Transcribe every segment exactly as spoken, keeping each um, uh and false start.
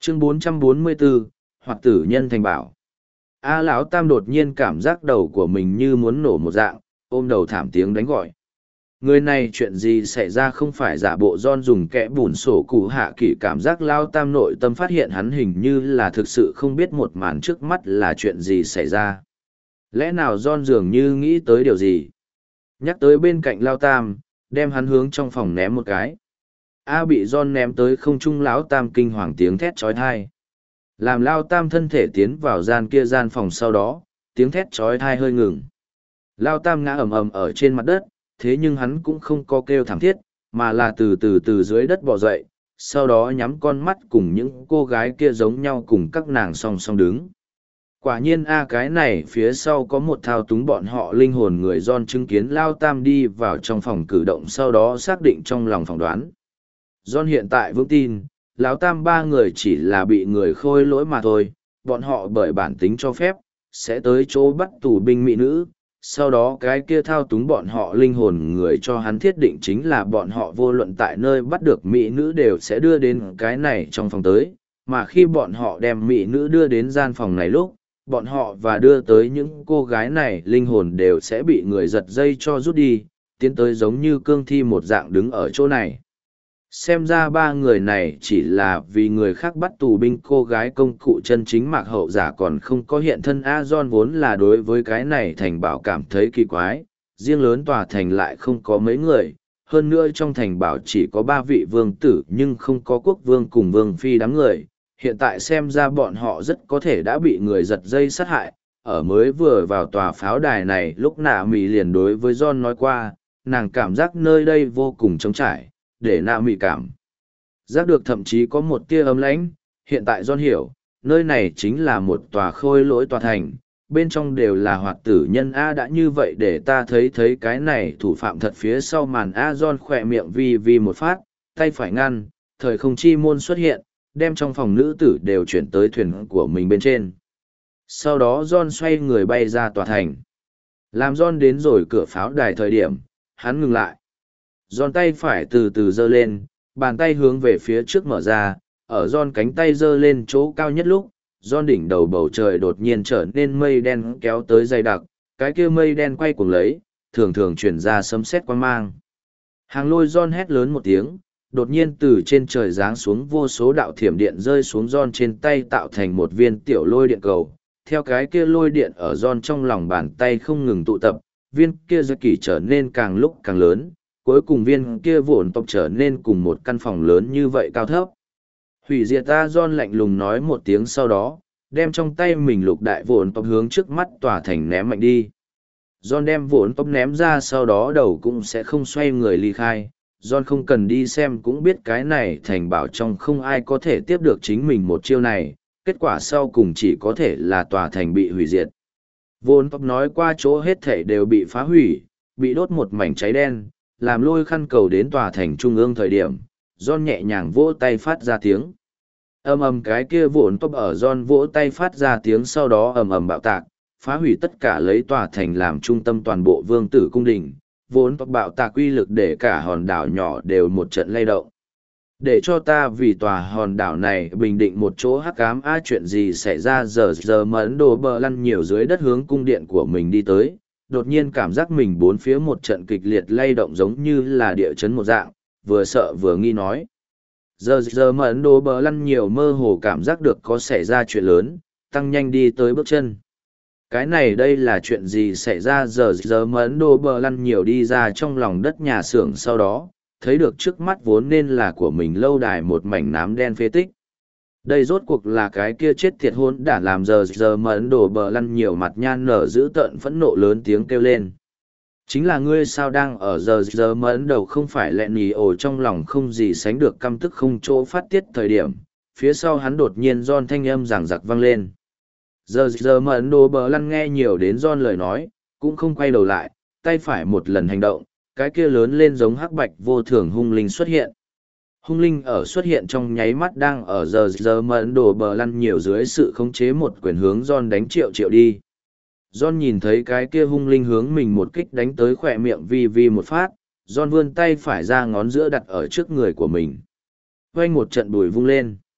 chương bốn trăm bốn mươi bốn, hoặc tử nhân thành bảo. A lão tam đột nhiên cảm giác đầu của mình như muốn nổ một dạng, ôm đầu thảm tiếng đánh gọi. Người này chuyện gì xảy ra, không phải giả bộ John dùng kẽ bùn sổ cụ hạ kỷ. Cảm giác lao tam nội tâm phát hiện hắn hình như là thực sự không biết một màn trước mắt là chuyện gì xảy ra. Lẽ nào John dường như nghĩ tới điều gì? Nhắc tới bên cạnh lao tam, đem hắn hướng trong phòng ném một cái. A bị John ném tới không trung, lão tam kinh hoàng tiếng thét trói thai. Làm lao tam thân thể tiến vào gian kia gian phòng, sau đó, tiếng thét trói thai hơi ngừng. Lao tam ngã ầm ầm ở trên mặt đất, thế nhưng hắn cũng không có kêu thảm thiết, mà là từ từ từ dưới đất bò dậy, sau đó nhắm con mắt cùng những cô gái kia giống nhau, cùng các nàng song song đứng. Quả nhiên a cái này phía sau có một thao túng bọn họ linh hồn người. John chứng kiến lao tam đi vào trong phòng cử động, sau đó xác định trong lòng phỏng đoán. John hiện tại vững tin, lão tam ba người chỉ là bị người khôi lỗi mà thôi, bọn họ bởi bản tính cho phép, sẽ tới chỗ bắt tù binh mỹ nữ, sau đó cái kia thao túng bọn họ linh hồn người cho hắn thiết định chính là bọn họ vô luận tại nơi bắt được mỹ nữ đều sẽ đưa đến cái này trong phòng tới, mà khi bọn họ đem mỹ nữ đưa đến gian phòng này lúc, bọn họ và đưa tới những cô gái này linh hồn đều sẽ bị người giật dây cho rút đi, tiến tới giống như cương thi một dạng đứng ở chỗ này. Xem ra ba người này chỉ là vì người khác bắt tù binh cô gái, công cụ chân chính mạc hậu giả còn không có hiện thân. A John vốn là đối với cái này thành bảo cảm thấy kỳ quái, riêng lớn tòa thành lại không có mấy người, hơn nữa trong thành bảo chỉ có ba vị vương tử nhưng không có quốc vương cùng vương phi đám người. Hiện tại xem ra bọn họ rất có thể đã bị người giật dây sát hại. Ở mới vừa vào tòa pháo đài này lúc nạ mì liền đối với John nói qua, nàng cảm giác nơi đây vô cùng trống trải, để nạ mị cảm giác được thậm chí có một tia ấm lãnh. Hiện tại John hiểu, nơi này chính là một tòa khôi lỗi tòa thành, bên trong đều là hoạt tử nhân. A đã như vậy để ta thấy thấy cái này thủ phạm thật phía sau màn. A John khỏe miệng vi vi một phát, tay phải ngăn, thời không chi môn xuất hiện, đem trong phòng nữ tử đều chuyển tới thuyền của mình bên trên. Sau đó John xoay người bay ra tòa thành. Làm John đến rồi cửa pháo đài thời điểm, hắn ngừng lại. Giòn tay phải từ từ giơ lên, bàn tay hướng về phía trước mở ra, ở Giòn cánh tay giơ lên chỗ cao nhất lúc, Giòn đỉnh đầu bầu trời đột nhiên trở nên mây đen kéo tới dày đặc, cái kia mây đen quay cuồng lấy, thường thường chuyển ra sấm sét quang mang. Hàng lôi Giòn hét lớn một tiếng, đột nhiên từ trên trời giáng xuống vô số đạo thiểm điện rơi xuống Giòn trên tay, tạo thành một viên tiểu lôi điện cầu. Theo cái kia lôi điện ở Giòn trong lòng bàn tay không ngừng tụ tập, viên kia giật kỳ trở nên càng lúc càng lớn. Cuối cùng viên kia vụn tộc trở nên cùng một căn phòng lớn như vậy cao thấp. Hủy diệt ta. John lạnh lùng nói một tiếng, sau đó, đem trong tay mình lục đại vụn tộc hướng trước mắt tòa thành ném mạnh đi. John đem vụn tộc ném ra, sau đó đầu cũng sẽ không xoay người ly khai. John không cần đi xem cũng biết cái này thành bảo trong không ai có thể tiếp được chính mình một chiêu này, kết quả sau cùng chỉ có thể là tòa thành bị hủy diệt. Vụn tộc nói qua chỗ hết thể đều bị phá hủy, bị đốt một mảnh cháy đen. Làm lôi khăn cầu đến tòa thành trung ương thời điểm, John nhẹ nhàng vỗ tay phát ra tiếng. Ầm ầm cái kia vụn tốc ở John vỗ tay phát ra tiếng, sau đó ầm ầm bạo tạc, phá hủy tất cả, lấy tòa thành làm trung tâm toàn bộ vương tử cung đình. Vốn tốc bạo tạc uy lực để cả hòn đảo nhỏ đều một trận lay động. Để cho ta vì tòa hòn đảo này bình định một chỗ hắc ám. A chuyện gì xảy ra? Giờ giờ mẫn đồ bờ lăn nhiều dưới đất hướng cung điện của mình đi tới. Đột nhiên cảm giác mình bốn phía một trận kịch liệt lay động giống như là địa chấn một dạng, vừa sợ vừa nghi nói. Giờ giờ mà Ấn Độ bờ lăn nhiều mơ hồ cảm giác được có xảy ra chuyện lớn, tăng nhanh đi tới bước chân. Cái này đây là chuyện gì xảy ra? Giờ giờ mà Ấn Độ bờ lăn nhiều đi ra trong lòng đất nhà xưởng, sau đó, thấy được trước mắt vốn nên là của mình lâu đài một mảnh nám đen phế tích. Đây rốt cuộc là cái kia chết tiệt hôn đã làm giờ giờ mà Ấn Độ bờ lăn nhiều mặt nhan nở giữ tợn phẫn nộ lớn tiếng kêu lên. Chính là ngươi sao đang ở giờ giờ mà Ấn đầu không phải lẹ nì ổ, trong lòng không gì sánh được căm tức không chỗ phát tiết thời điểm. Phía sau hắn đột nhiên John thanh âm giảng giặc vang lên. Giờ giờ mà Ấn Độ bờ lăn nghe nhiều đến John lời nói, cũng không quay đầu lại, tay phải một lần hành động, cái kia lớn lên giống hắc bạch vô thường hung linh xuất hiện. Hung linh ở xuất hiện trong nháy mắt đang ở giờ giờ mà Ấn Độ bờ lăn nhiều dưới sự khống chế một quyền hướng John đánh triệu triệu đi. John nhìn thấy cái kia hung linh hướng mình một kích đánh tới, khỏe miệng vi vi một phát, John vươn tay phải ra ngón giữa đặt ở trước người của mình. Quanh một trận bùi vung lên.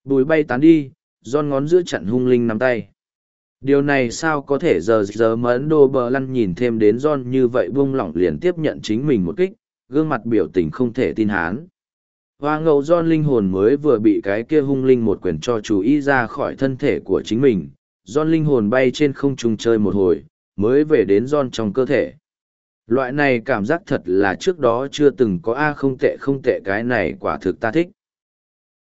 Bùi bay tán đi, John ngón giữa chặn hung linh nắm tay. Điều này sao có thể giờ giờ mẫn đô bờ lăn nhìn thêm đến John như vậy buông lỏng liền tiếp nhận chính mình một kích, gương mặt biểu tình không thể tin hán. Hoa ngầu John linh hồn mới vừa bị cái kia hung linh một quyền cho chú ý ra khỏi thân thể của chính mình, John linh hồn bay trên không trung chơi một hồi, mới về đến John trong cơ thể. Loại này cảm giác thật là trước đó chưa từng có a không tệ không tệ cái này quả thực ta thích.